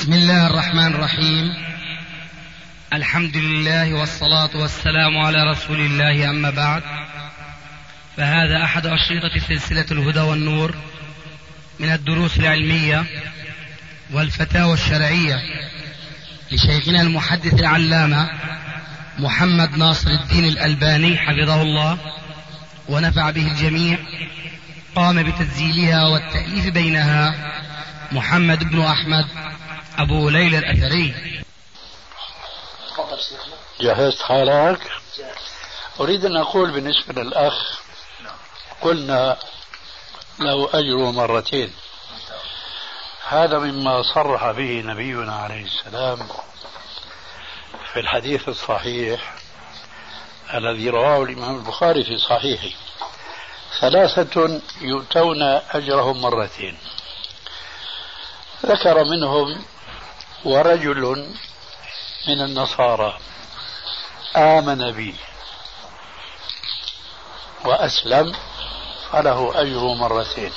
بسم الله الرحمن الرحيم. الحمد لله والصلاة والسلام على رسول الله، أما بعد، فهذا أحد أشرطة سلسلة الهدى والنور من الدروس العلمية والفتاوى الشرعية لشيخنا المحدث العلامة محمد ناصر الدين الألباني حفظه الله ونفع به الجميع. قام بتسجيلها والتأليف بينها محمد بن أحمد أبو ليلى الأثري. جهزت حالك؟ أريد أن أقول بالنسبة للأخ، قلنا له أجر مرتين. هذا مما صرح به نبينا عليه السلام في الحديث الصحيح الذي رواه الإمام البخاري في صحيحه: 3 يؤتون أجرهم مرتين. ذكر منهم: ورجل من النصارى آمن بي وأسلم فله أجر مرتين.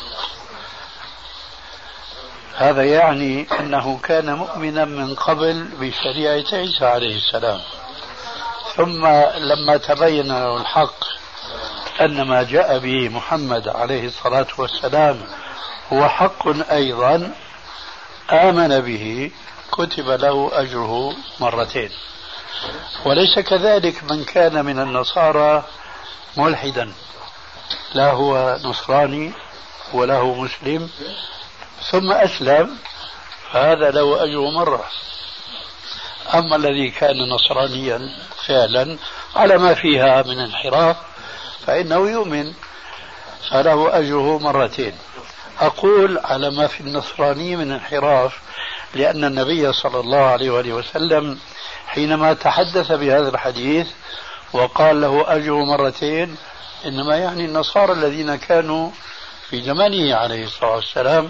هذا يعني أنه كان مؤمنا من قبل بشريعة عيسى عليه السلام، ثم لما تبين له الحق أن ما جاء به محمد عليه الصلاة والسلام هو حق أيضا، آمن به، كتب له أجره مرتين. وليس كذلك من كان من النصارى ملحدا، لا هو نصراني ولا هو مسلم ثم أسلم، فهذا له أجر مرة. أما الذي كان نصرانيا فعلا على ما فيها من انحراف فإنه يؤمن، فله أجره مرتين. أقول على ما في النصراني من انحراف لأن النبي صلى الله عليه وآله وسلم حينما تحدث بهذا الحديث وقال له أجر مرتين إنما يعني النصارى الذين كانوا في زمانه عليه الصلاة والسلام،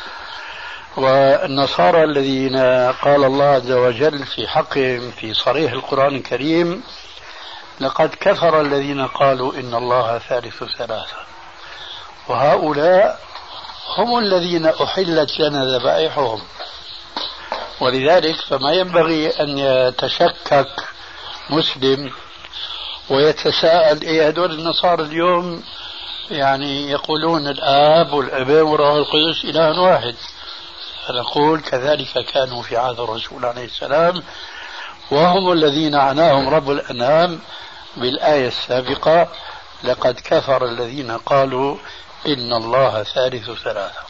والنصارى الذين قال الله عز وجل في حقهم في صريح القرآن الكريم: لقد كفر الذين قالوا إن الله ثالث ثلاثة. وهؤلاء هم الذين أحلت لنا ذبائحهم. ولذلك فما ينبغي أن يتشكك مسلم ويتساءل: هذول النصارى اليوم يعني يقولون الآب والابن والروح القدس إله واحد. فنقول كذلك كانوا في عهد الرسول عليه السلام، وهم الذين عناهم رب الأنام بالآية السابقة: لقد كفر الذين قالوا إن الله ثالث ثلاثة.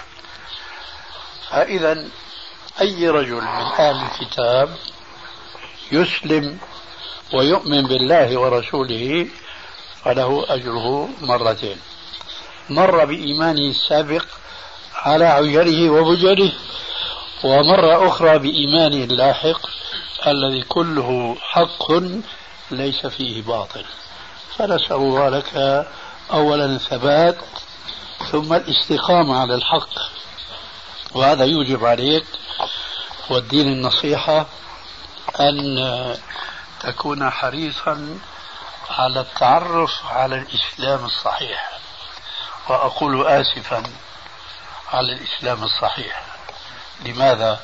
فإذا أي رجل من أهل الكتاب يسلم ويؤمن بالله ورسوله فله أجره مرتين: مرة بإيمانه السابق على عجله وبجله، ومرة أخرى بإيمانه اللاحق الذي كله حق ليس فيه باطل. فنسأل الله لك أولا الثبات ثم الاستقامة على الحق، وهذا يوجب عليك والدين النصيحة أن تكون حريصا على التعرف على الإسلام الصحيح. وأقول آسفا على الإسلام الصحيح. لماذا؟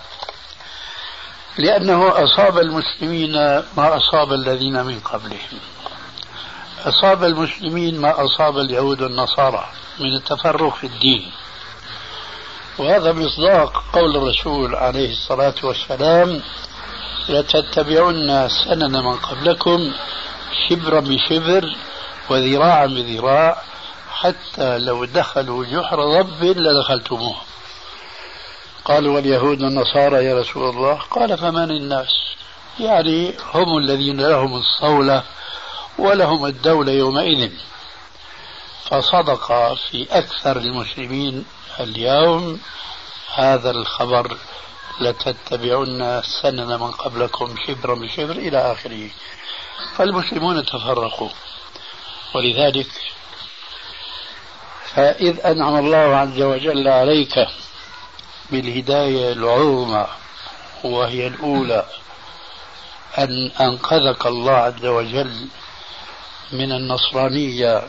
لأنه أصاب المسلمين ما أصاب الذين من قبلهم. أصاب المسلمين ما أصاب اليهود والنصارى من التفرق في الدين، وهذا مصداق قول الرسول عليه الصلاة والسلام: لتتبعن سنن من قبلكم شبرا بشبر وذراعا بذراع حتى لو دخلوا جحر ضب لدخلتموه. قالوا: واليهود والنصارى يا رسول الله؟ قال: فمن الناس؟ يعني هم الذين لهم الصولة ولهم الدولة يومئذ. فصدق في أكثر المسلمين اليوم هذا الخبر: لتتبعن سنن من قبلكم شبرا بشبر إلى آخره. فالمسلمون تفرقوا. ولذلك فإذ أنعم الله عز وجل عليك بالهداية العظمى وهي الأولى أن أنقذك الله عز وجل من النصرانية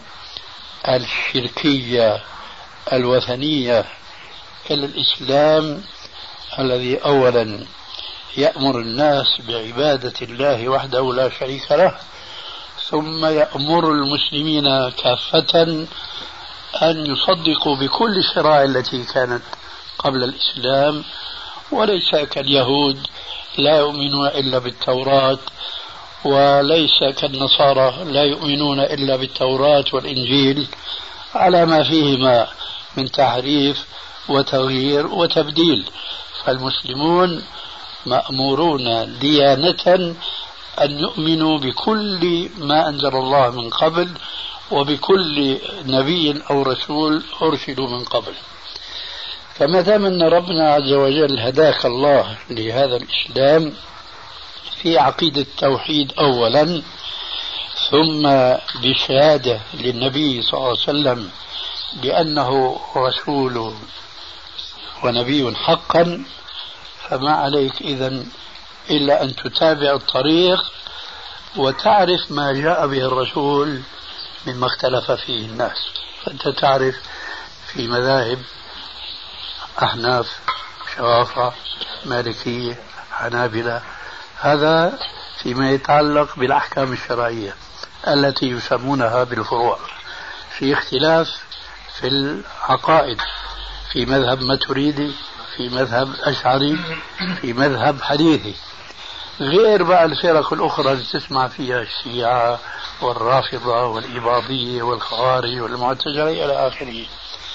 الشركية الوثنية إلى الإسلام الذي أولا يأمر الناس بعبادة الله وحده لا شريك له، ثم يأمر المسلمين كافة أن يصدقوا بكل الشرائع التي كانت قبل الإسلام، وليس كاليهود لا يؤمنون إلا بالتوراة، وليس كالنصارى لا يؤمنون إلا بالتوراة والإنجيل على ما فيهما من تحريف وتغيير وتبديل. فالمسلمون مأمورون ديانة أن يؤمنوا بكل ما أنزل الله من قبل وبكل نبي أو رسول أرسلوا من قبل. فما دام أن ربنا عز وجل هداك الله لهذا الإسلام في عقيدة التوحيد أولا، ثم بشهادة للنبي صلى الله عليه وسلم بأنه رسول ونبي حقا، فما عليك إذن إلا أن تتابع الطريق وتعرف ما جاء به الرسول مما اختلف فيه الناس. فأنت تعرف في مذاهب أحناف، شوافع، مالكية، حنابلة، هذا فيما يتعلق بالأحكام الشرعية التي يسمونها بالفروع. في اختلاف في العقائد، في مذهب ماتريدي، في مذهب أشعري، في مذهب حديثي، غير بقى الفرق الأخرى اللي تسمع فيها الشيعة والرافضة والإباضية والخوارج والمعتزلة إلى آخره.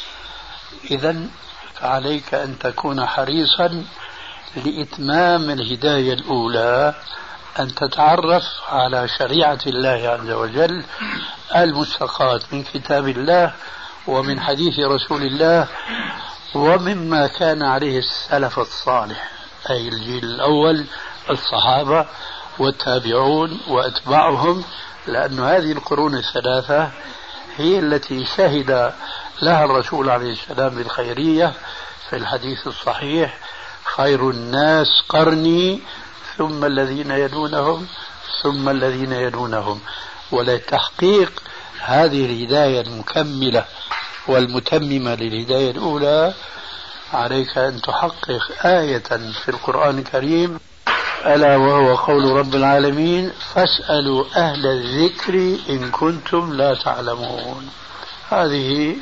إذن فعليك أن تكون حريصا لإتمام الهداية الأولى، أن تتعرف على شريعة الله عز وجل المستقاة من كتاب الله ومن حديث رسول الله ومما كان عليه السلف الصالح، أي الجيل الأول الصحابة والتابعون وأتباعهم، لأن هذه القرون الثلاثة هي التي شهد لها الرسول عليه السلام بالخيرية في الحديث الصحيح: خير الناس قرني ثم الذين يلونهم ثم الذين يلونهم. ولتحقيق هذه الهداية المكملة والمتممة للهداية الأولى عليك أن تحقق آية في القرآن الكريم، ألا وهو قول رب العالمين: فاسألوا أهل الذكر إن كنتم لا تعلمون. هذه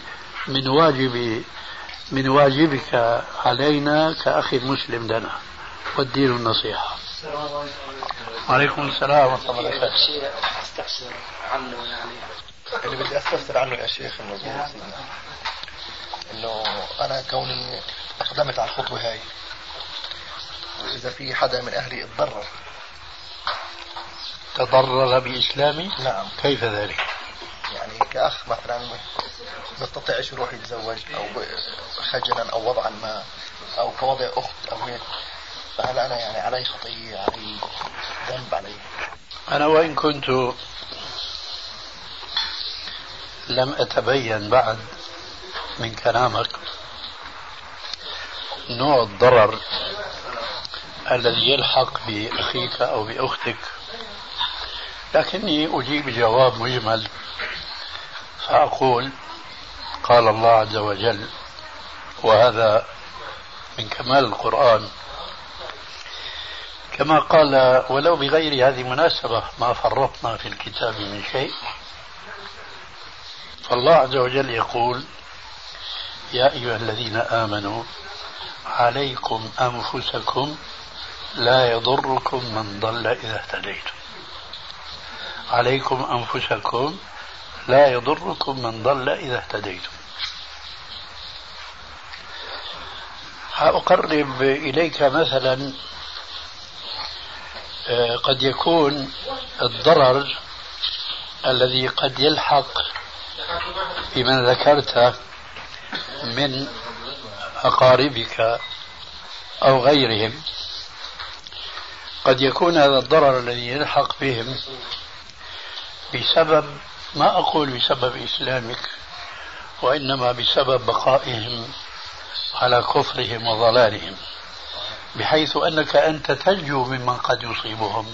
من واجبك علينا كأخي المسلم لنا، والدين النصيحة. وعليكم السلام ورحمة الله وبركاته. شيء استفسر عنه اللي بدي استفسر عنه يا شيخ انه انا كوني اقدمت على الخطوة هاي، واذا في حدا من اهلي تضرر بإسلامي؟ نعم. كيف ذلك؟ يعني كأخ مثلا بيستطيعش يروح يتزوج أو خجلا أو وضعا ما أو كوضع أخت أو هيك، فهل أنا يعني علي خطية، علي ذنب علي؟ أنا وإن كنت لم أتبين بعد من كلامك نوع الضرر الذي يلحق بأخيك أو بأختك، لكني أجيب جواب مجمل فأقول: قال الله عز وجل، وهذا من كمال القرآن، كما قال: ولو بغير هذه المناسبة ما فرطنا في الكتاب من شيء. فالله عز وجل يقول: يا أيها الذين آمنوا عليكم أنفسكم لا يضركم من ضل إذا اهتديتم. عليكم أنفسكم لا يضركم من ضل إذا اهتديتم. أقرب إليك مثلا قد يكون الضرر الذي قد يلحق بمن ذكرت من أقاربك أو غيرهم، قد يكون هذا الضرر الذي يلحق بهم بسبب، ما أقول بسبب إسلامك، وإنما بسبب بقائهم على كفرهم وضلالهم، بحيث أنك أنت تنجو ممن قد يصيبهم.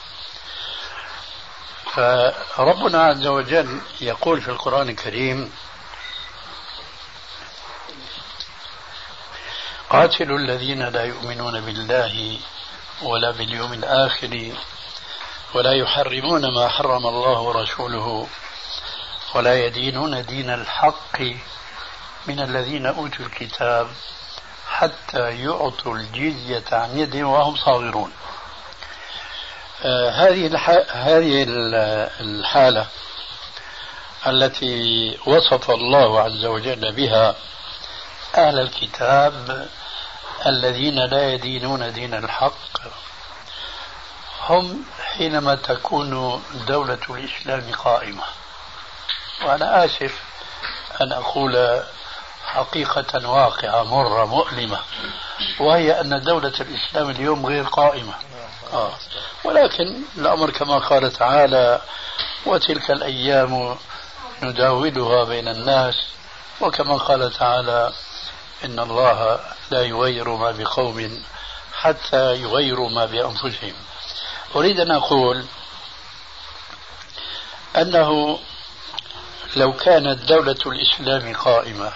فربنا عز وجل يقول في القرآن الكريم: قاتلوا الذين لا يؤمنون بالله ولا باليوم الآخر ولا يحرمون ما حرم الله ورسوله ولا يدينون دين الحق من الذين أوتوا الكتاب حتى يعطوا الجزية عن يد وهم صاغرون. هذه الحالة التي وصف الله عز وجل بها أهل الكتاب الذين لا يدينون دين الحق هم حينما تكون دولة الإسلام قائمة. وأنا آسف أن أقول حقيقة واقعة مرة مؤلمة، وهي أن دولة الإسلام اليوم غير قائمة. ولكن الأمر كما قال تعالى: وتلك الأيام نداولها بين الناس، وكما قال تعالى: إن الله لا يغير ما بقوم حتى يغيروا ما بأنفسهم. أريد أن أقول أنه لو كانت دولة الإسلام قائمة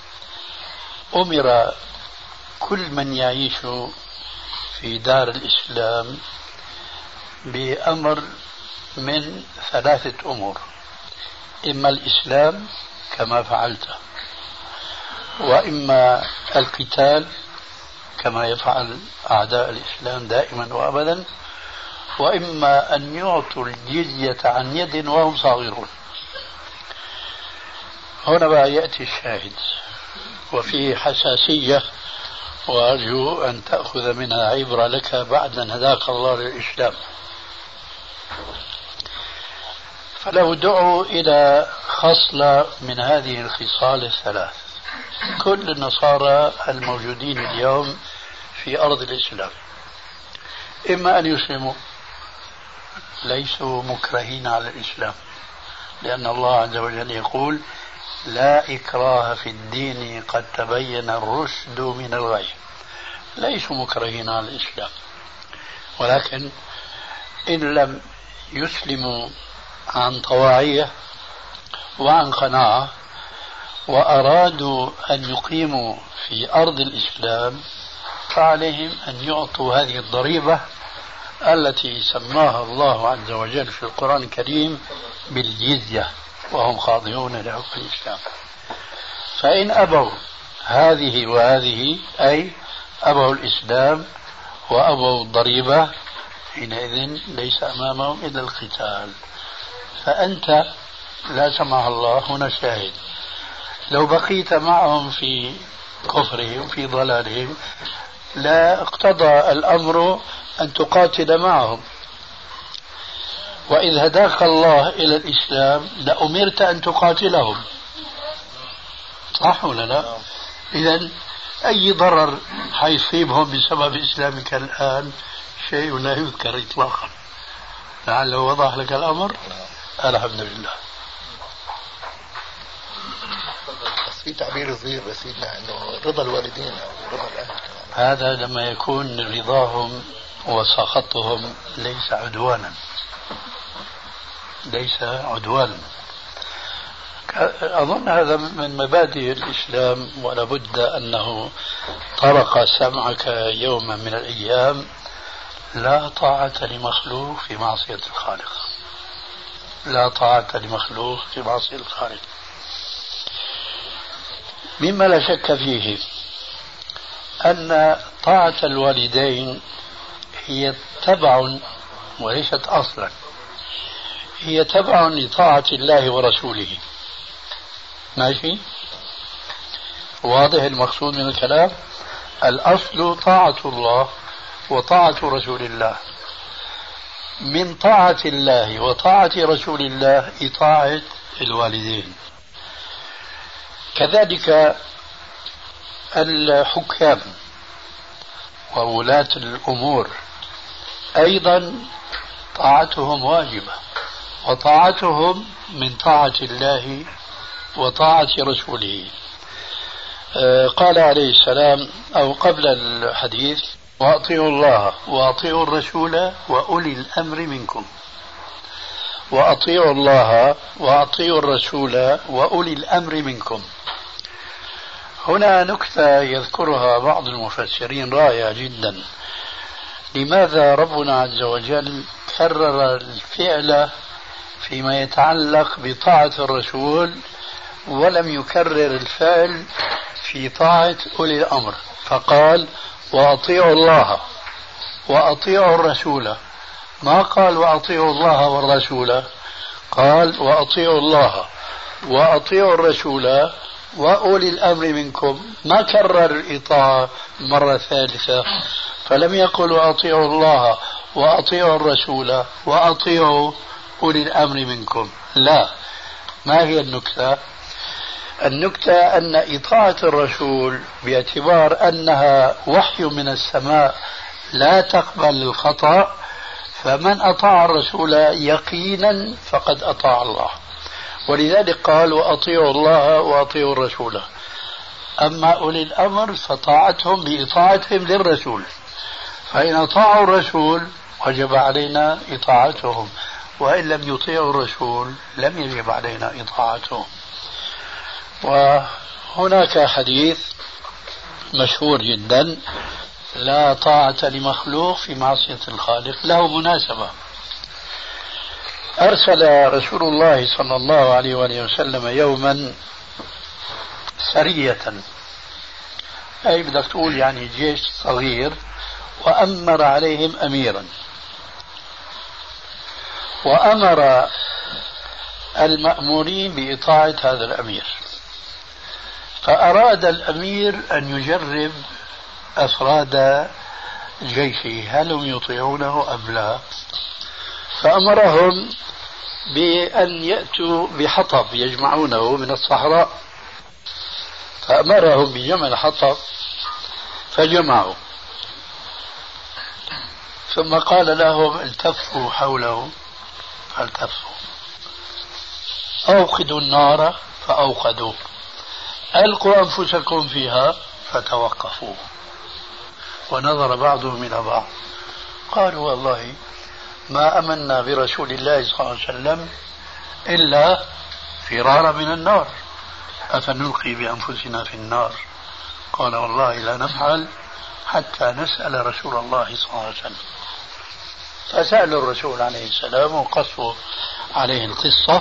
أمر كل من يعيش في دار الإسلام بأمر من ثلاثة أمور: إما الإسلام كما فعلت، وإما القتال كما يفعل أعداء الإسلام دائما وأبدا، وإما أن يعطوا الجزية عن يد وهم صاغرون. هنا بقى يأتي الشاهد وفيه حساسية، وأرجو أن تأخذ منها عبرة لك بعد أن هداك الله للإسلام. فلو دعوا إلى خصلة من هذه الخصال الثلاث، كل النصارى الموجودين اليوم في أرض الإسلام إما أن يسلموا، ليسوا مكرهين على الإسلام، لأن الله عز وجل يقول: لا إكراه في الدين قد تبين الرشد من الغي. ليسوا مكرهين على الإسلام، ولكن إن لم يسلموا عن طواعية وعن قناعة وأرادوا أن يقيموا في أرض الإسلام فعليهم أن يعطوا هذه الضريبة التي سماها الله عز وجل في القرآن الكريم بالجزية، وهم خاضعون لحكم الإسلام. فإن أبوا هذه وهذه، أي أبوا الإسلام وأبوا الضريبة، حينئذ ليس أمامهم إلا القتال. فأنت لا سمح الله، هنا شاهد، لو بقيت معهم في كفرهم في ضلالهم لا اقتضى الأمر أن تقاتل معهم، وإذ هداك الله إلى الإسلام لأمرت أن تقاتلهم، صح ولا لا؟ إذن أي ضرر حيصيبهم بسبب إسلامك الآن شيء لا يذكر إطلاقا. لعله وضح لك الأمر. الحمد لله. بس في تعبير صغير بس إنه رضا الوالدين أو رضا الأهل، هذا لما يكون رضاهم وسخطهم ليس عدوانا، ليس عدوانا. أظن هذا من مبادئ الإسلام، ولا بد أنه طرق سمعك يوما من الأيام: لا طاعة لمخلوق في معصية الخالق. لا طاعة لمخلوق في معصية الخالق. مما لا شك فيه أن طاعة الوالدين هي تبع وليست أصلا، هي تبع لطاعة الله ورسوله. ماشي؟ واضح المقصود من الكلام؟ الأصل طاعة الله وطاعة رسول الله. من طاعة الله وطاعة رسول الله إطاعة الوالدين. كذلك الحكام وولاة الأمور أيضا طاعتهم واجبة، وطاعتهم من طاعة الله وطاعة رسوله. قال عليه السلام أو قبل الحديث: وأطيعوا الله وأطيعوا الرسول وأولي الأمر منكم. وأطيعوا الله وأطيعوا الرسول وأولي الأمر منكم. هنا نكتة يذكرها بعض المفسرين رائعة جدا. لماذا ربنا عز وجل كرر الفعل فيما يتعلق بطاعة الرسول ولم يكرر الفعل في طاعة أولي الأمر؟ فقال وأطيعوا الله وأطيعوا الرسول، ما قال وأطيعوا الله والرسول، قال وأطيعوا الله وأطيعوا الرسول وأولي الأمر منكم، ما كرر الإطاعة مرة ثالثة، فلم يقل وأطيعوا الله وأطيعوا الرسول وأطيعوا أولي الأمر منكم. لا، ما هي النكتة؟ النكتة أن إطاعة الرسول باعتبار أنها وحي من السماء لا تقبل الخطأ، فمن أطاع الرسول يقينا فقد أطاع الله، ولذلك قال وأطيعوا الله وأطيعوا الرسول. أما أولي الأمر فطاعتهم بإطاعتهم للرسول، فإن أطاعوا الرسول وجب علينا إطاعتهم، وإن لم يطيعوا الرسول لم يجب علينا إطاعتهم. وهناك حديث مشهور جدا لا طاعة لمخلوق في معصية الخالق، له مناسبة. أرسل رسول الله صلى الله عليه وآله وسلم يوما سرية، أي بدك تقول يعني جيش صغير، وأمر عليهم أميرا، وأمر المأمورين بإطاعة هذا الأمير. فأراد الأمير أن يجرب أفراد جيشه هل هم يطيعونه أم لا، فأمرهم بأن يأتوا بحطب يجمعونه من الصحراء، فأمرهم بجمع الحطب فجمعوا، ثم قال لهم التفوا حوله فالتفوا، أوقدوا النار فأوقدوا، ألقوا أنفسكم فيها فتوقفوا. ونظر بعضهم إلى بعض قالوا والله ما أمنا برسول الله صلى الله عليه وسلم إلا فرارا من النار، أفنلقي بأنفسنا في النار؟ قال والله لا نفعل حتى نسأل رسول الله صلى الله عليه وسلم. فسألوا الرسول عليه السلام وقصوا عليه القصة،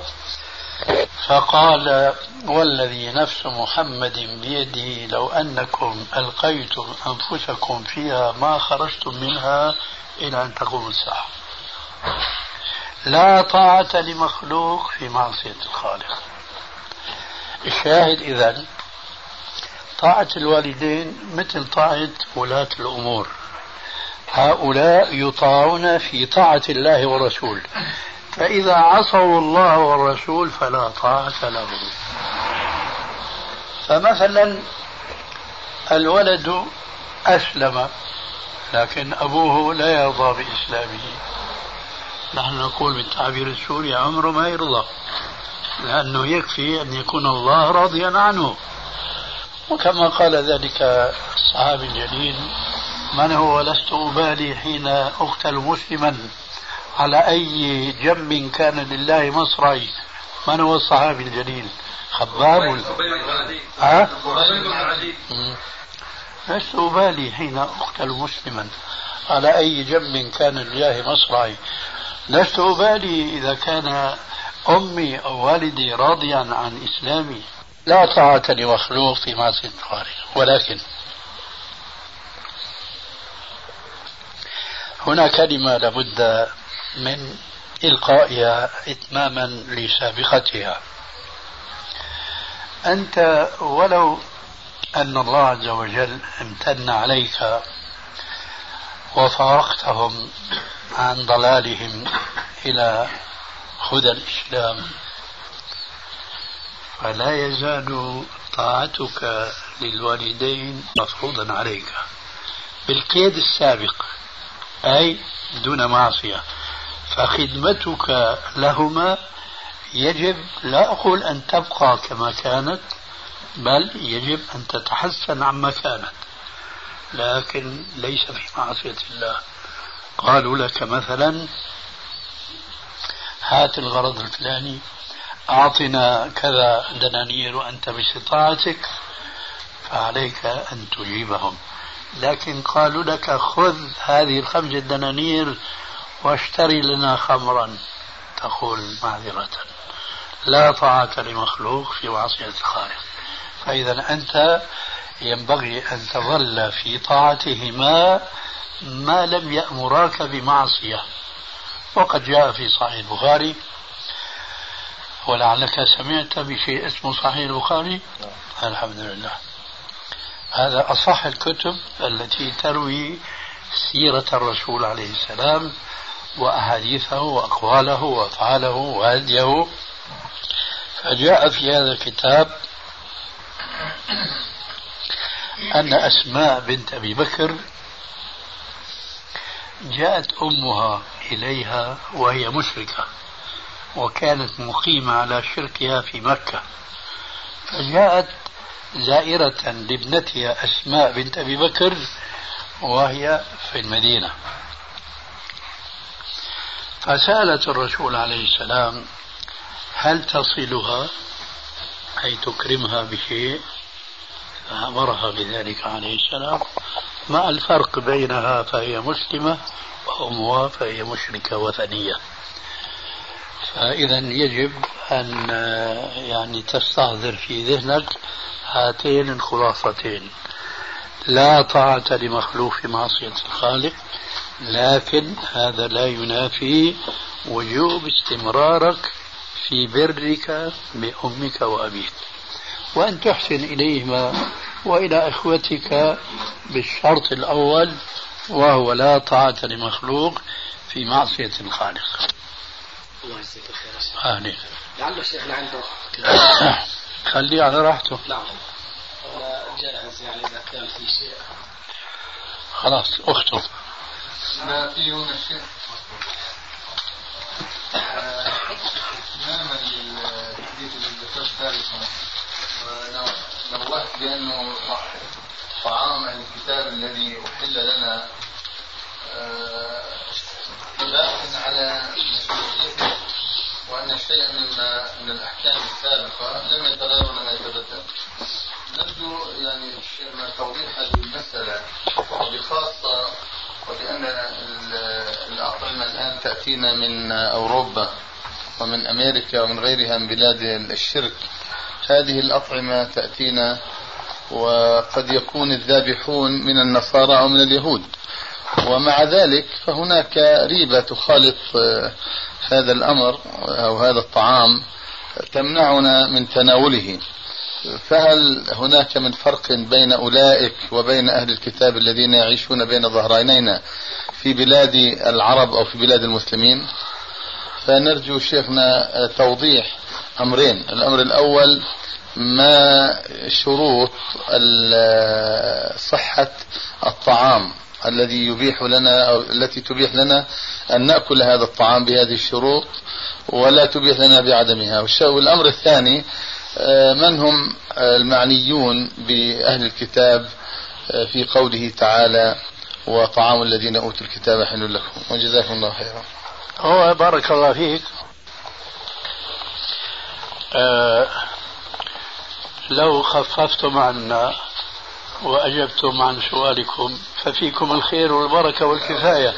فقال والذي نفس محمد بيده لو أنكم ألقيتم أنفسكم فيها ما خرجتم منها إلى أن تقوم الساعة. لا طاعة لمخلوق في معصية الخالق. الشاهد إذن طاعة الوالدين مثل طاعة ولاة الأمور، هؤلاء يطاعون في طاعة الله ورسوله، فإذا عصوا الله والرسول فلا طاعة لهم. فمثلا الولد أسلم لكن أبوه لا يرضى بإسلامه، نحن نقول بالتعبير السوري عمره ما يرضى، لأنه يكفي أن يكون الله راضيا عنه. وكما قال ذلك الصحابي الجليل من هو لست أبالي حين أقتل مسلما على أي جنب كان لله مصرعي. من هو الصحابي الجليل؟ خباب لست أبالي حين أقتل مسلما على أي جنب كان لله مصرعي، لست أبالي إذا كان أمي أو والدي راضيا عن إسلامي. لا طاعة لمخلوق في معصية الخالق. ولكن هنا كلمة لابد من إلقائها إتماما لسابقتها. أنت ولو أن الله عز وجل امتن عليك وفارقتهم عن ضلالهم إلى هدى الإسلام، فلا يزال طاعتك للوالدين مفروضا عليك بالقيد السابق، أي دون معصية. فخدمتك لهما يجب لا أقول أن تبقى كما كانت، بل يجب أن تتحسن عما كانت، لكن ليس في معصية الله. قالوا لك مثلا هات الغرض الفلاني، أعطنا كذا دنانير وأنت باستطاعتك فعليك أن تجيبهم. لكن قالوا لك خذ هذه 5 دنانير واشتري لنا خمرا، تقول معذرة لا طاعة لمخلوق في معصية الخالق. فإذا أنت ينبغي أن تظل في طاعتهما ما لم يأمراك بمعصية. وقد جاء في صحيح البخاري، ولعلك سمعت بشيء اسمه صحيح البخاري. الحمد لله، هذا أصح الكتب التي تروي سيرة الرسول عليه السلام وأحاديثه وأقواله وأفعاله وهديه. فجاء في هذا الكتاب أن أسماء بنت أبي بكر جاءت أمها إليها وهي مشركة، وكانت مقيمة على شركها في مكة، فجاءت زائرة لابنتها أسماء بنت أبي بكر وهي في المدينة، فسألت الرسول عليه السلام هل تصلها أي تكرمها بشيء؟ فأمرها بذلك عليه السلام، مع الفرق بينها فهي مسلمة وأمها فهي مشركة وثنية. فإذا يجب أن يعني تستحضر في ذهنك هاتين الخلاصتين: لا طاعة لمخلوق في معصية الخالق، لكن هذا لا ينافي وجوب استمرارك في برك بأمك وأبيك، وأن تحسن إليهما وإلى إخوتك بالشرط الأول، وهو لا طاعة لمخلوق في معصية الخالق. الله يجزيك الخير. آمين. لعله شيخنا عنده خليه على راحته. نعم، أنا جاهز يعني إذا كان في شيء. خلاص اختم. ما في هنا الشيخ تماما للحديث اللي ذكرت سابقا، ونوهت بأنه طعام أهل الكتاب الذي أحل لنا باق على مسؤوليته، وأن شيئا من الأحكام السابقة لم يتغير ولم يتبدل. نرجو يعني شيخنا توضيح هذه المسألة، وبخاصة ولأن الأطعمة الآن تأتينا من أوروبا ومن أمريكا ومن غيرها من بلاد الشرك. هذه الأطعمة تأتينا وقد يكون الذابحون من النصارى أو من اليهود، ومع ذلك فهناك ريبة تخالط هذا الأمر أو هذا الطعام تمنعنا من تناوله. فهل هناك من فرق بين أولئك وبين أهل الكتاب الذين يعيشون بين ظهرانينا في بلاد العرب أو في بلاد المسلمين؟ فنرجو شيخنا توضيح أمرين. الأمر الأول: ما شروط صحة الطعام الذي يبيح لنا أو التي تبيح لنا أن نأكل هذا الطعام بهذه الشروط ولا تبيح لنا بعدمها؟ والأمر الثاني: من هم المعنيون بأهل الكتاب في قوله تعالى وطعام الذين أوتوا الكتاب حل لكم؟ وجزاكم الله خيرا. هو بارك الله فيك. لو خففتم عنا وأجبتم عن سؤالكم ففيكم الخير والبركة والكفاية.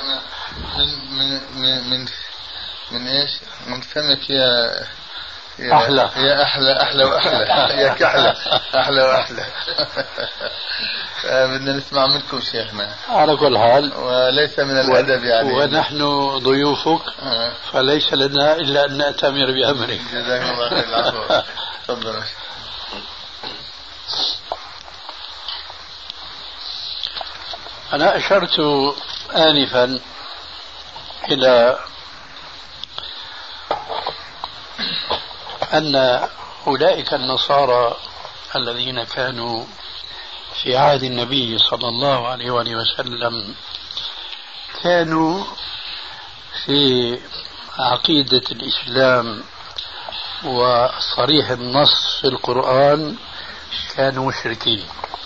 من إيش؟ من فمك يا أحلى يا أحلى وأحلى يا كحلة أحلى وأحلى. بدنا نسمع منكم شيخنا على كل حال، وليس من الأدب يعني، ونحن ضيوفك فليس لنا إلا أن نأتمر بأمرك. جزاكم الله خير. العفو. تفضل. أنا أشرت آنفا إلى أن أولئك النصارى الذين كانوا في عهد النبي صلى الله عليه وآله وسلم كانوا في عقيدة الإسلام وصريح النص في القرآن كانوا مشركين،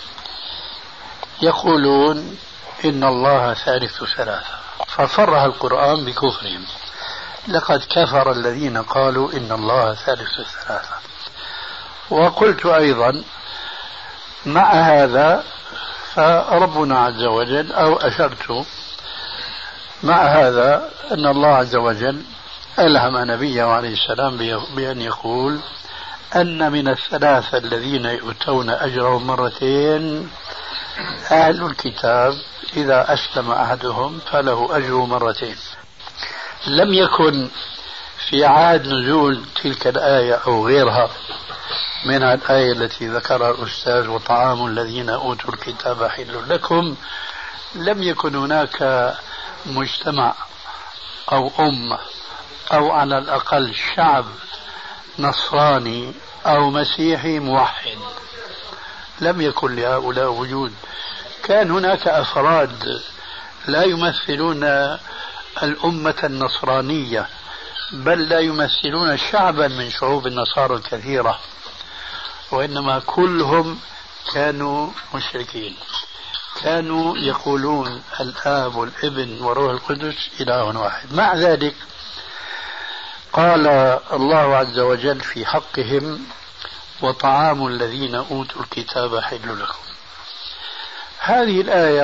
يقولون إن الله ثالث ثلاثة، فصرح القرآن بكفرهم: لقد كفر الذين قالوا إن الله ثالث ثلاثة. وقلت أيضا مع هذا فربنا عز وجل أو أشرت مع هذا أن الله عز وجل ألهم نبيه عليه السلام بأن يقول أن من الثلاثة الذين يؤتون أجرهم مرتين أهل الكتاب إذا أسلم أحدهم فله أجر مرتين. لم يكن في عهد نزول تلك الآية أو غيرها من الآية التي ذكرها الأستاذ وطعام الذين أوتوا الكتاب حل لكم، لم يكن هناك مجتمع أو أمة أو على الأقل شعب نصراني أو مسيحي موحد، لم يكن لهؤلاء وجود. كان هناك أفراد لا يمثلون الأمة النصرانية، بل لا يمثلون شعبا من شعوب النصارى الكثيرة، وإنما كلهم كانوا مشركين، كانوا يقولون الآب والابن وروح القدس إله واحد. مع ذلك قال الله عز وجل في حقهم وطعام الذين أوتوا الكتاب حل لكم. هذه الآية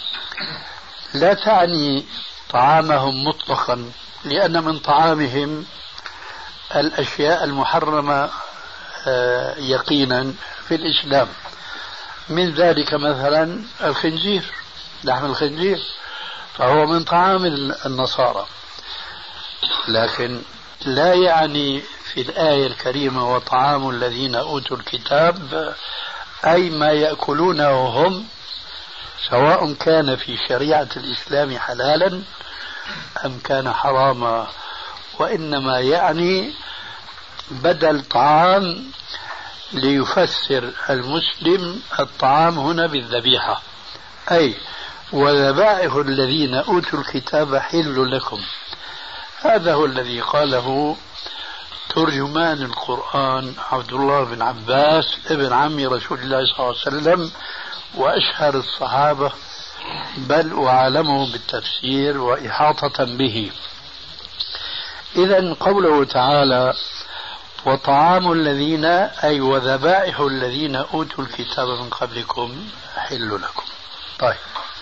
لا تعني طعامهم مطلقا، لأن من طعامهم الأشياء المحرمة يقينا في الإسلام، من ذلك مثلا الخنزير، لحم الخنزير، فهو من طعام النصارى. لكن لا يعني في الآية الكريمة وطعام الذين أوتوا الكتاب أي ما يأكلونه هم، سواء كان في شريعة الإسلام حلالا أم كان حراما، وإنما يعني بدل طعام ليفسر المسلم الطعام هنا بالذبيحة، أي وذبائح الذين أوتوا الكتاب حل لكم. هذا هو الذي قاله ترجمان القرآن عبد الله بن عباس ابن عم رسول الله صلى الله عليه وسلم وأشهر الصحابة بل وعالمهم بالتفسير وإحاطة به. إذن قوله تعالى وطعام الذين أي وذبائح الذين أوتوا الكتاب من قبلكم حل لكم. طيب،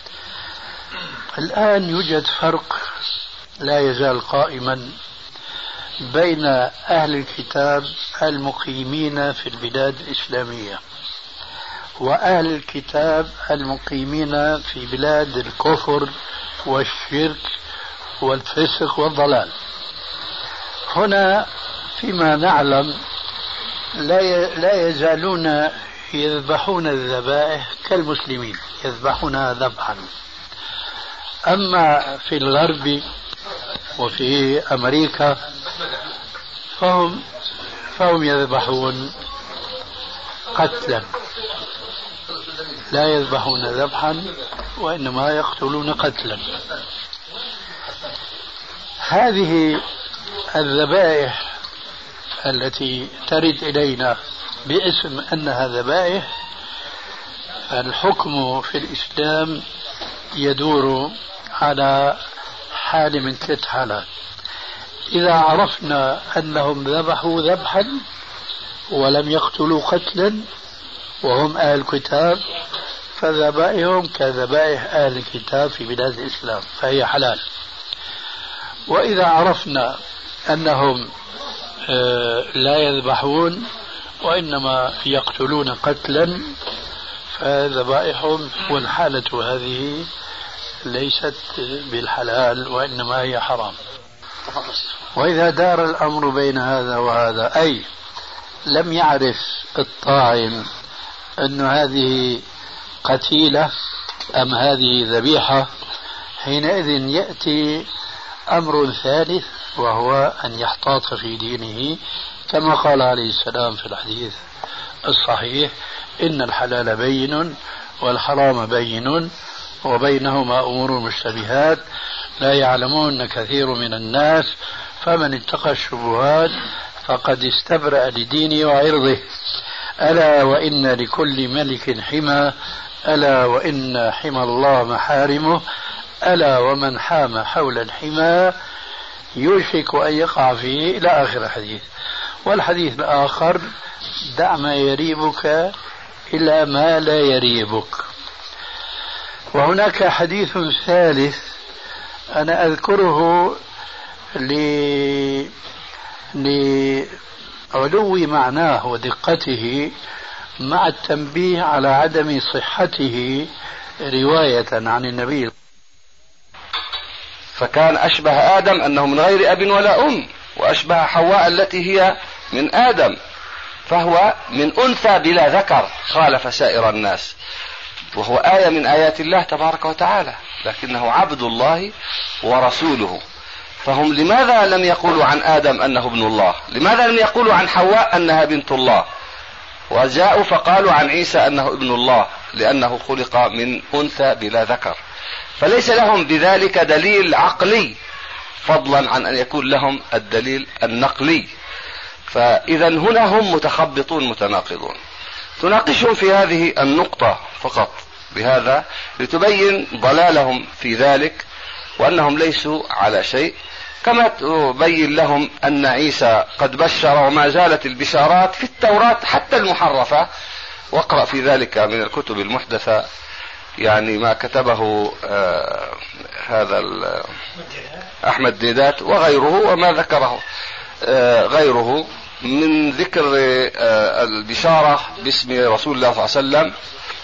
الآن يوجد فرق لا يزال قائما بين أهل الكتاب المقيمين في البلاد الإسلامية وأهل الكتاب المقيمين في بلاد الكفر والشرك والفسق والضلال. هنا فيما نعلم لا يزالون يذبحون الذبائح كالمسلمين، يذبحونها ذبحا. أما في الغرب وفي أمريكا فهم يذبحون قتلا، لا يذبحون ذبحا وإنما يقتلون قتلا. هذه الذبائح التي ترد إلينا باسم أنها ذبائح، الحكم في الإسلام يدور على حال من ثلاث حالات. إذا عرفنا أنهم ذبحوا ذبحا ولم يقتلوا قتلا وهم أهل الكتاب فذبائحهم كذبائح أهل الكتاب في بلاد الإسلام فهي حلال. وإذا عرفنا أنهم لا يذبحون وإنما يقتلون قتلا فذبائحهم والحالة هذه ليست بالحلال وإنما هي حرام. وإذا دار الأمر بين هذا وهذا، أي لم يعرف الطاعم أن هذه قتيلة أم هذه ذبيحة، حينئذ يأتي أمر ثالث وهو أن يحتاط في دينه كما قال عليه السلام في الحديث الصحيح إن الحلال بين والحرام بين وبينهما أمور مشتبهات لا يعلمون كثير من الناس فمن اتقى الشبهات فقد استبرأ لدينه وعرضه. ألا وإن لكل ملك حمى ألا وإن حمى الله محارمه ألا ومن حام حول الحمى يوشك أن يقع فيه إلى آخر الحديث. والحديث الآخر دع ما يريبك إلى ما لا يريبك. وهناك حديث ثالث أنا أذكره لعلو معناه ودقته مع التنبيه على عدم صحته رواية عن النبي. فكان أشبه آدم أنه من غير أب ولا أم، وأشبه حواء التي هي من آدم، فهو من أنثى بلا ذكر، خالف سائر الناس، وهو آية من آيات الله تبارك وتعالى، لكنه عبد الله ورسوله. فهم لماذا لم يقولوا عن آدم أنه ابن الله؟ لماذا لم يقولوا عن حواء أنها بنت الله؟ وجاءوا فقالوا عن عيسى أنه ابن الله لأنه خلق من أنثى بلا ذكر. فليس لهم بذلك دليل عقلي فضلا عن أن يكون لهم الدليل النقلي. فإذا هنا هم متخبطون متناقضون. تناقشهم في هذه النقطة فقط بهذا لتبين ضلالهم في ذلك وأنهم ليسوا على شيء، كما تبين لهم أن عيسى قد بشر وما زالت البشارات في التوراة حتى المحرفة. واقرأ في ذلك من الكتب المحدثة يعني ما كتبه هذا أحمد ديدات وغيره، وما ذكره غيره من ذكر البشارة باسم رسول الله صلى الله عليه وسلم،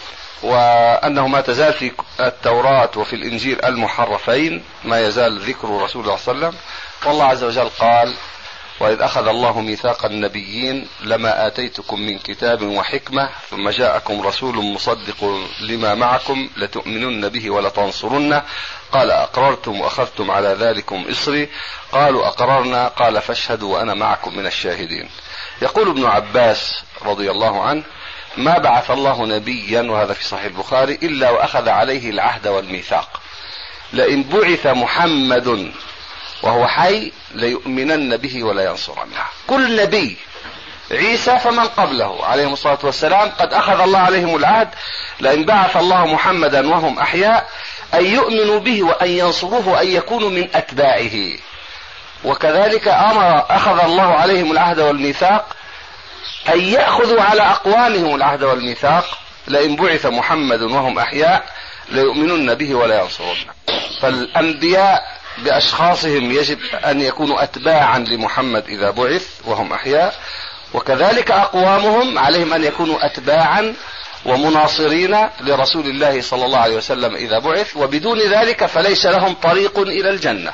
وأنه ما تزال في التوراة وفي الإنجيل المحرفين ما يزال ذكر رسول الله صلى الله عليه وسلم. والله عز وجل قال: وإذ أخذ الله ميثاق النبيين لما آتيتكم من كتاب وحكمة ثم جاءكم رسول مصدق لما معكم لتؤمنن به ولتنصرنه قال أقررتم وأخذتم على ذلكم إصري قالوا أقررنا قال فاشهدوا وأنا معكم من الشاهدين. يقول ابن عباس رضي الله عنه: ما بعث الله نبيا، وهذا في صحيح البخاري، إلا وأخذ عليه العهد والميثاق، لئن بعث محمد وهو حي ليؤمنن به ولا ينصرنه. كل نبي، عيسى فمن قبله عليهم الصلاة والسلام، قد أخذ الله عليهم العهد لئن بعث الله محمدا وهم أحياء أن يؤمنوا به وأن ينصروه وأن يكونوا من أتباعه. وكذلك أخذ الله عليهم العهد والميثاق أن يأخذوا على أقوامهم العهد والميثاق لئن بعث محمد وهم أحياء ليؤمنن به ولا ينصرونه. فالأنبياء بأشخاصهم يجب أن يكونوا أتباعا لمحمد إذا بعث وهم أحياء، وكذلك أقوامهم عليهم أن يكونوا أتباعا ومناصرين لرسول الله صلى الله عليه وسلم إذا بعث، وبدون ذلك فليس لهم طريق إلى الجنة.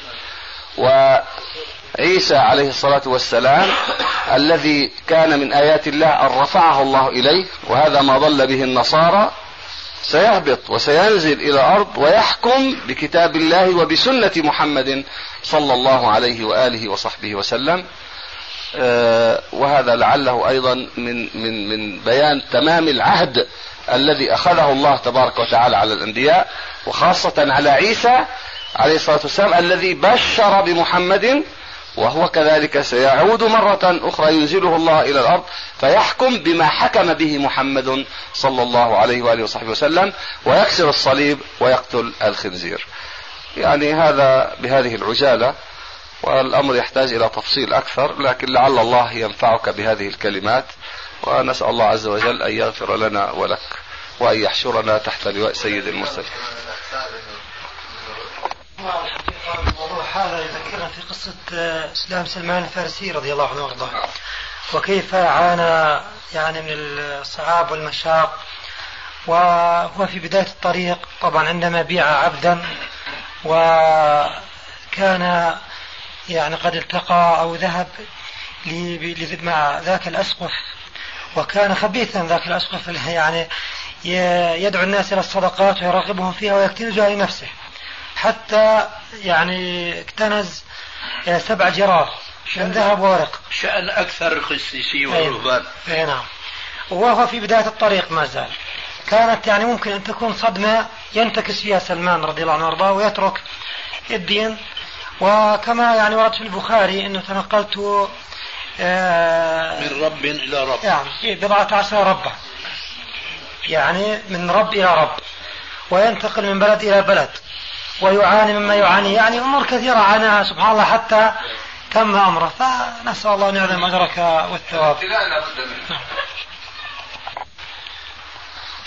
وعيسى عليه الصلاة والسلام الذي كان من آيات الله أن رفعه الله إليه، وهذا ما ضل به النصارى، سيهبط وسينزل إلى الأرض ويحكم بكتاب الله وبسنة محمد صلى الله عليه وآله وصحبه وسلم. وهذا لعله أيضا من بيان تمام العهد الذي أخذه الله تبارك وتعالى على الأنبياء، وخاصة على عيسى عليه الصلاة والسلام الذي بشر بمحمد، وهو كذلك سيعود مرة أخرى ينزله الله إلى الأرض فيحكم بما حكم به محمد صلى الله عليه وآله وصحبه وسلم، ويكسر الصليب ويقتل الخنزير. يعني هذا بهذه العجالة، والأمر يحتاج إلى تفصيل أكثر، لكن لعل الله ينفعك بهذه الكلمات، ونسأل الله عز وجل أن يغفر لنا ولك وأن يحشرنا تحت لواء سيد المرسلين. الموضوع هذا يذكرنا في قصة إسلام سلمان الفارسي رضي الله عنه وارضاه، وكيف عانى يعني من الصعاب والمشاق، وهو في بداية الطريق طبعا عندما بيع عبدا وكان يعني قد التقى أو ذهب مع ذاك الأسقف، وكان خبيثا ذاك الأسقف يعني يدعو الناس إلى الصدقات ويرغبهم فيها ويكتنزها لنفسه، حتى يعني اكتنز 7 جرار من ذهب وورق، شأن أكثر القسيسي والرهبان. نعم. وهو في بداية الطريق ما زال. كانت يعني ممكن أن تكون صدمة ينتكس فيها سلمان رضي الله عنه وارضاه ويترك الدين. وكما يعني ورد في البخاري أنه تنقلت من رب إلى رب، يعني 14 ربا، يعني من رب إلى رب، وينتقل من بلد إلى بلد ويعاني مما يعاني، يعني أمور كثيرة عاناها سبحان الله حتى تم أمره. فنسأل الله أن يعلم أجرك والثواب.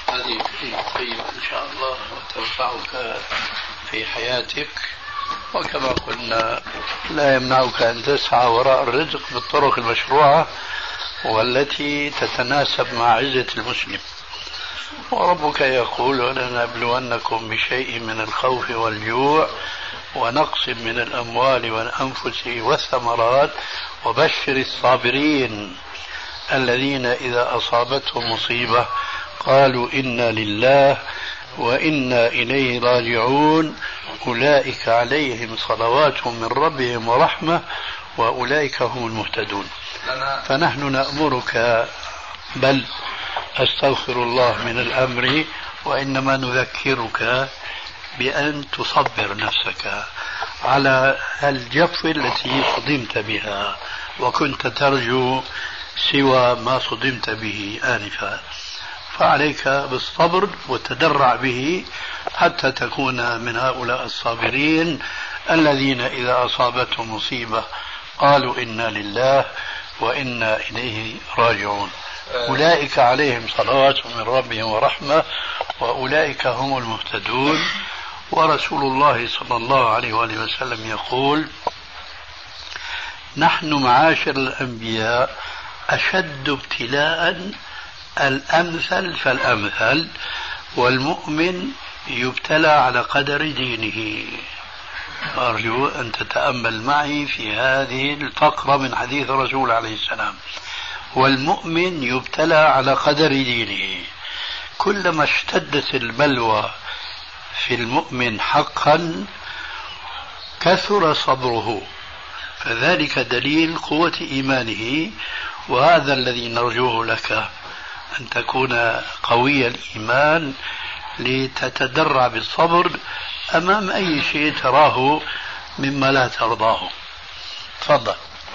هذه طيبة إن شاء الله وتنفعك في حياتك، وكما قلنا لا يمنعك أن تسعى وراء الرزق بالطرق المشروعة والتي تتناسب مع عزة المسلم. وربك يقول ولنبلونكم بشيء من الخوف والجوع ونقص من الأموال والأنفس والثمرات وبشر الصابرين الذين إذا أصابتهم مصيبة قالوا إنا لله وإنا إليه راجعون أولئك عليهم صلوات من ربهم ورحمة وأولئك هم المهتدون. فنحن نأمرك، بل أستغفر الله من الأمر، وإنما نذكرك بأن تصبر نفسك على الجف التي صدمت بها وكنت ترجو سوى ما صدمت به آنفا، فعليك بالصبر والتدرع به حتى تكون من هؤلاء الصابرين الذين إذا أصابتهم مصيبة قالوا إنا لله وإنا إليه راجعون أولئك عليهم صلوات من ربهم ورحمة وأولئك هم المهتدون. ورسول الله صلى الله عليه وآله وسلم يقول نحن معاشر الأنبياء أشد ابتلاء الأمثل فالأمثل، والمؤمن يبتلى على قدر دينه. أرجو أن تتأمل معي في هذه الفقرة من حديث الرسول عليه السلام، والمؤمن يبتلى على قدر دينه. كلما اشتدت البلوى في المؤمن حقا كثر صبره، فذلك دليل قوة إيمانه، وهذا الذي نرجوه لك أن تكون قوي الإيمان لتتدرع بالصبر أمام أي شيء تراه مما لا ترضاه. تفضل.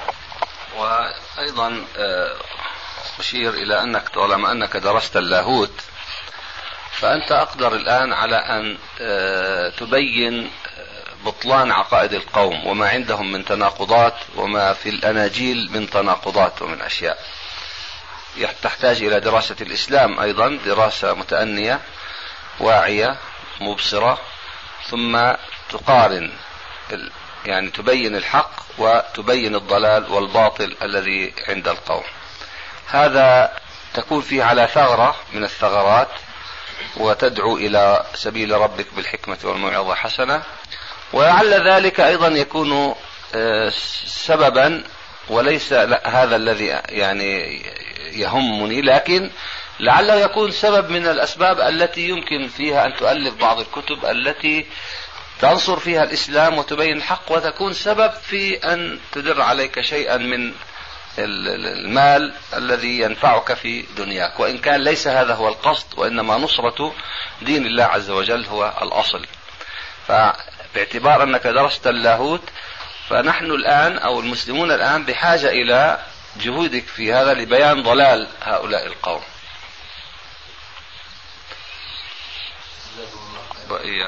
وأيضا أشير إلى أنك طالما أنك درست اللاهوت فأنت أقدر الآن على أن تبين بطلان عقائد القوم وما عندهم من تناقضات وما في الأناجيل من تناقضات ومن أشياء. تحتاج إلى دراسة الإسلام أيضا، دراسة متأنية واعية مبصرة، ثم تقارن، يعني تبين الحق وتبين الضلال والباطل الذي عند القوم. هذا تكون فيه على ثغرة من الثغرات، وتدعو إلى سبيل ربك بالحكمة والموعظة الحسنة. ولعل ذلك أيضا يكون سببا، وليس هذا الذي يعني يهمني، لكن لعله يكون سبب من الأسباب التي يمكن فيها أن تؤلف بعض الكتب التي تنصر فيها الإسلام وتبين الحق، وتكون سبب في أن تدر عليك شيئا من المال الذي ينفعك في دنياك، وإن كان ليس هذا هو القصد، وإنما نصرة دين الله عز وجل هو الأصل. فباعتبار أنك درست اللاهوت فنحن الآن أو المسلمون الآن بحاجة إلى جهودك في هذا لبيان ضلال هؤلاء القوم. وإياك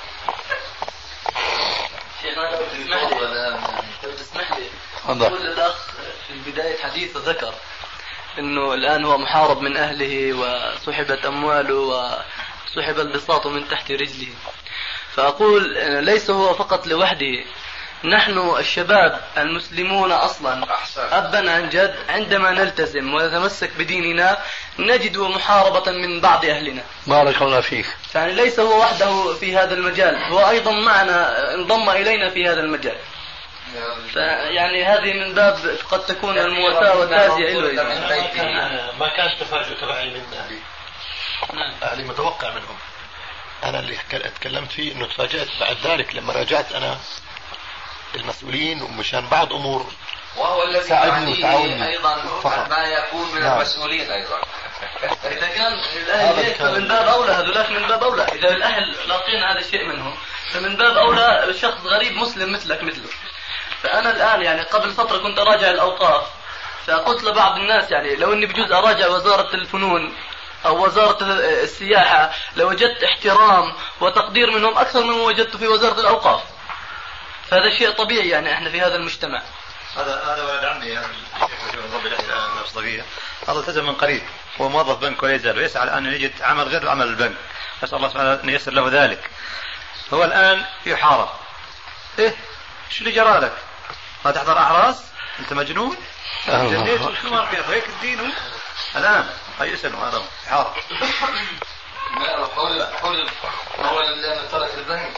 شيخنا لو تسمح لي أقول للأخ في بداية حديثه ذكر أنه الآن هو محارب من أهله وسحبت أمواله وسحب البساط من تحت رجله، فأقول ليس هو فقط لوحده، نحن الشباب المسلمون أصلا أبا عن جد عندما نلتزم ونتمسك بديننا نجد محاربة من بعض أهلنا. بارك الله فيك. يعني ليس هو وحده في هذا المجال، هو أيضا معنا انضم إلينا في هذا المجال. يعني هذه من باب قد تكون المواساة والتعزية إليه. ما كانش تفاجؤ تبعي من أهلي. أهلي متوقع منهم. أنا اللي اتكلمت فيه إنه تفاجأت بعد ذلك لما راجعت أنا المسؤولين ومشان بعض أمور، وهو الذي ساعدني أيضا ما يكون من المسؤولين أيضا. إذا كان الأهل هيك فمن باب أولى، هذولاك من باب أولى. إذا الأهل لاقين هذا الشيء منهم فمن باب أولى شخص غريب مسلم مثلك مثله. فأنا الآن يعني قبل فترة كنت أراجع الأوقاف، فقلت لبعض الناس يعني لو إني بجوز أراجع وزارة الفنون أو وزارة السياحة لوجدت احترام وتقدير منهم أكثر مما وجدت في وزارة الأوقاف. فهذا شيء طبيعي، يعني احنا في هذا المجتمع. هذا ولد عمي يعني الشيخ ربي الأصدقية، هذا التزم من قريب، هو موظف بنك ولا يزال ويسعى الآن أن يجد عمل غير عمل البنك، نسأل الله سبحانه أن ييسر له ذلك. هو الآن يحارب. إيه شو اللي جرى لك؟ ما تحضر أعراس؟ أنت مجنون؟ جنيت شو ما رأيك هيك الدين الآن هاي اسمه هذا يحارب. هو اللي ترك البنك.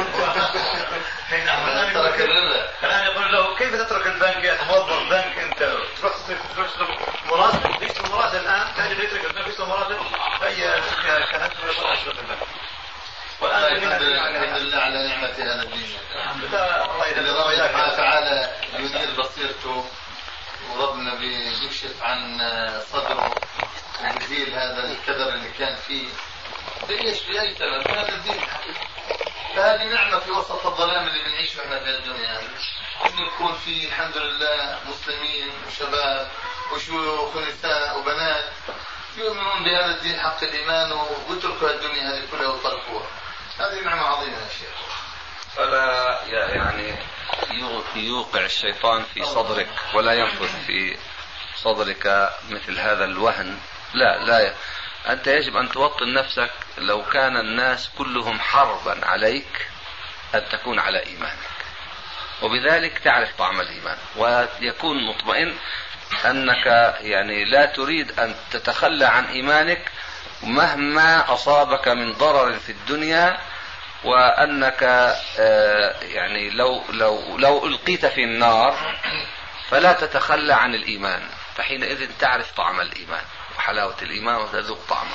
ترك الربا. الآن يقول له كيف تترك البنك يا موظف بنك أنت تروح مراسل ليش مراسل الآن تجد يترك البنك ليش مراسل هي كانت مراسل البنك. والآن الحمد لله على نعمة هذا الدين. الحمد لله الله سبحانه تعالى يدير بصيرته وربنا بيكشف عن صدره ويزيل هذا الكدر اللي كان فيه. ليش في أي ثمن هذا الدين فهذه نعمة في وسط الظلام اللي بنعيشه احنا في الدنيا يعني. إنه يكون في الحمد لله مسلمين وشباب وشيوخ ونساء وبنات يؤمنون بهذا الدين حق الإيمان ويتركوا الدنيا هذه كلها ويطلقوها. هذه نعمة عظيمة يا شيخ. فلا يعني يوقع الشيطان في صدرك ولا ينفذ في صدرك مثل هذا الوهن. لا أنت يجب أن توطن نفسك. لو كان الناس كلهم حربا عليك أن تكون على إيمانك، وبذلك تعرف طعم الإيمان ويكون مطمئن أنك يعني لا تريد أن تتخلى عن إيمانك مهما أصابك من ضرر في الدنيا، وأنك يعني لو ألقيت في النار فلا تتخلى عن الإيمان، فحينئذ تعرف طعم الإيمان وحلاوة الإيمان وتذوق طعمه.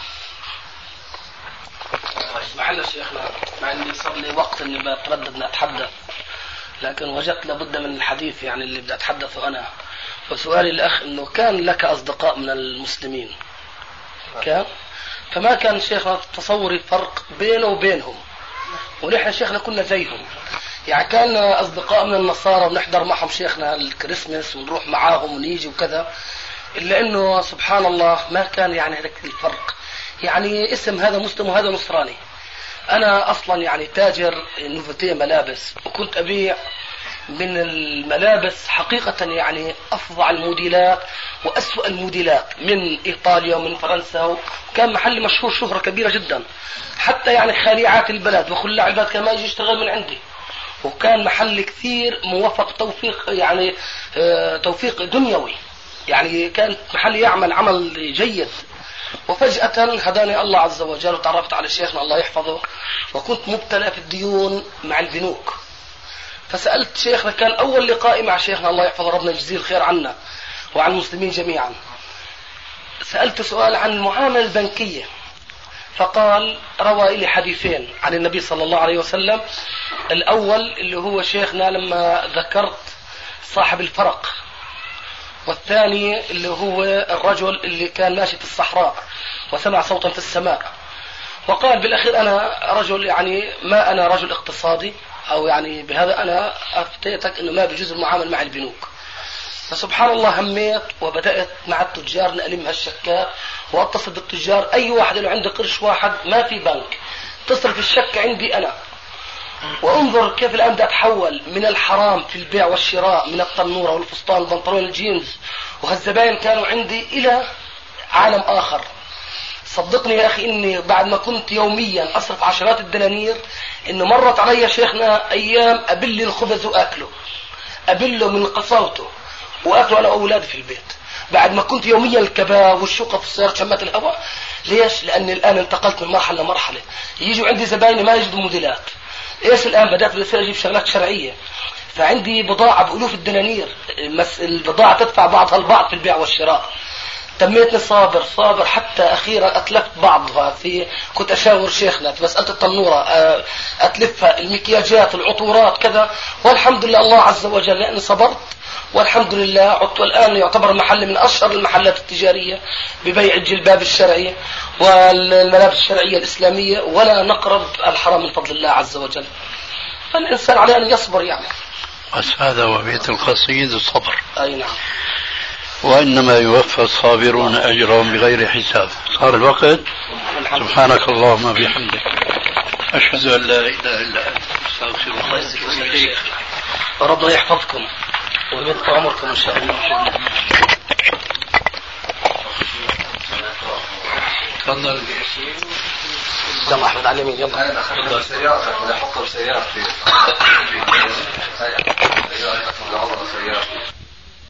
معلش شيخنا، مع اني صار لي وقت اني بتردد اني اتحدث، لكن وجدت لابد من الحديث يعني اللي بدي اتحدثه انا. وسؤالي الاخ انه كان لك اصدقاء من المسلمين كان، فما كان شيخنا تصوري فرق بينه وبينهم، ونحن شيخنا كنا زيهم يعني. كان اصدقاء من النصارى ونحضر معهم شيخنا الكريسماس ونروح معاهم ونيجي وكذا، الا انه سبحان الله ما كان يعني هذاك الفرق. يعني اسم هذا مسلم وهذا نصراني. انا اصلا يعني تاجر نوفتي ملابس، وكنت ابيع من الملابس حقيقة يعني افظع الموديلات واسوأ الموديلات من ايطاليا ومن فرنسا، وكان محل مشهور شهرة كبيرة جدا. حتى يعني خليعات البلد وخلاع البلد كان ما يجي يشتغل من عندي، وكان محل كثير موفق توفيق يعني توفيق دنيوي، يعني كان محل يعمل عمل جيد. وفجأة هداني الله عز وجل وتعرفت على شيخنا الله يحفظه، وكنت مبتلى في الديون مع البنوك. فسألت شيخنا، كان أول لقائي مع شيخنا الله يحفظه ربنا يجزيه الخير عنا وعن المسلمين جميعا، سألت سؤال عن المعاملة البنكية، فقال روى لي حديثين عن النبي صلى الله عليه وسلم. الأول اللي هو شيخنا لما ذكرت صاحب الفرق، والثاني اللي هو الرجل اللي كان ماشي في الصحراء وسمع صوتا في السماء. وقال بالأخير أنا رجل يعني ما أنا رجل اقتصادي، أو يعني بهذا أنا أفتيتك أنه ما بيجوز المعامل مع البنوك. فسبحان الله هميت وبدأت مع التجار نألم هالشكات وأتصل بالتجار، أي واحد له عنده قرش واحد ما في بنك تصرف الشك عندي أنا. وانظر كيف الآن بدأ أتحول من الحرام في البيع والشراء من التنورة والفستان والبنطلون الجينز وهالزباين كانوا عندي إلى عالم آخر. صدقني يا أخي إني بعد ما كنت يوميا أصرف عشرات الدنانير، إنه مرت علي شيخنا أيام أبل الخبز وأكله، أبله من قساوته وأكله أنا وأولادي في البيت، بعد ما كنت يوميا الكباب والشقة في السيارة شمات الهواء. ليش؟ لأني الآن انتقلت من مرحلة لمرحلة، يجوا عندي زبايني ما يجدوا موديلات. إيش الآن بدأت بصير أجيب شغلات شرعية، فعندي بضاعة بألوف الدنانير، البضاعة تدفع بعضها البعض في البيع والشراء. تميتني صابر حتى أخيرا أتلفت بعضها في، كنت أشاور شيخنا في مسألة التنورة أتلفها، المكياجات العطورات كذا، والحمد لله الله عز وجل لأني صبرت والحمد لله عدت الآن يعتبر محل من أشهر المحلات التجارية ببيع الجلباب الشرعي والملابس الشرعية الإسلامية، ولا نقرب الحرام من فضل الله عز وجل. فالإنسان عليه أن يصبر يعني. بس هذا هو بيت القصيد الصبر. أي نعم. وإنما يوفى الصابرون أجرهم بغير حساب. صار الوقت. سبحانك اللهم بحمدك أشهد أن لا إله إلا أنت أستغفرك. وربنا يحفظكم ويمد عمركم إن شاء الله. تفضل. يلا احمد على اليمين يلا. انا اخذ سيارتك ولا احط سيارتي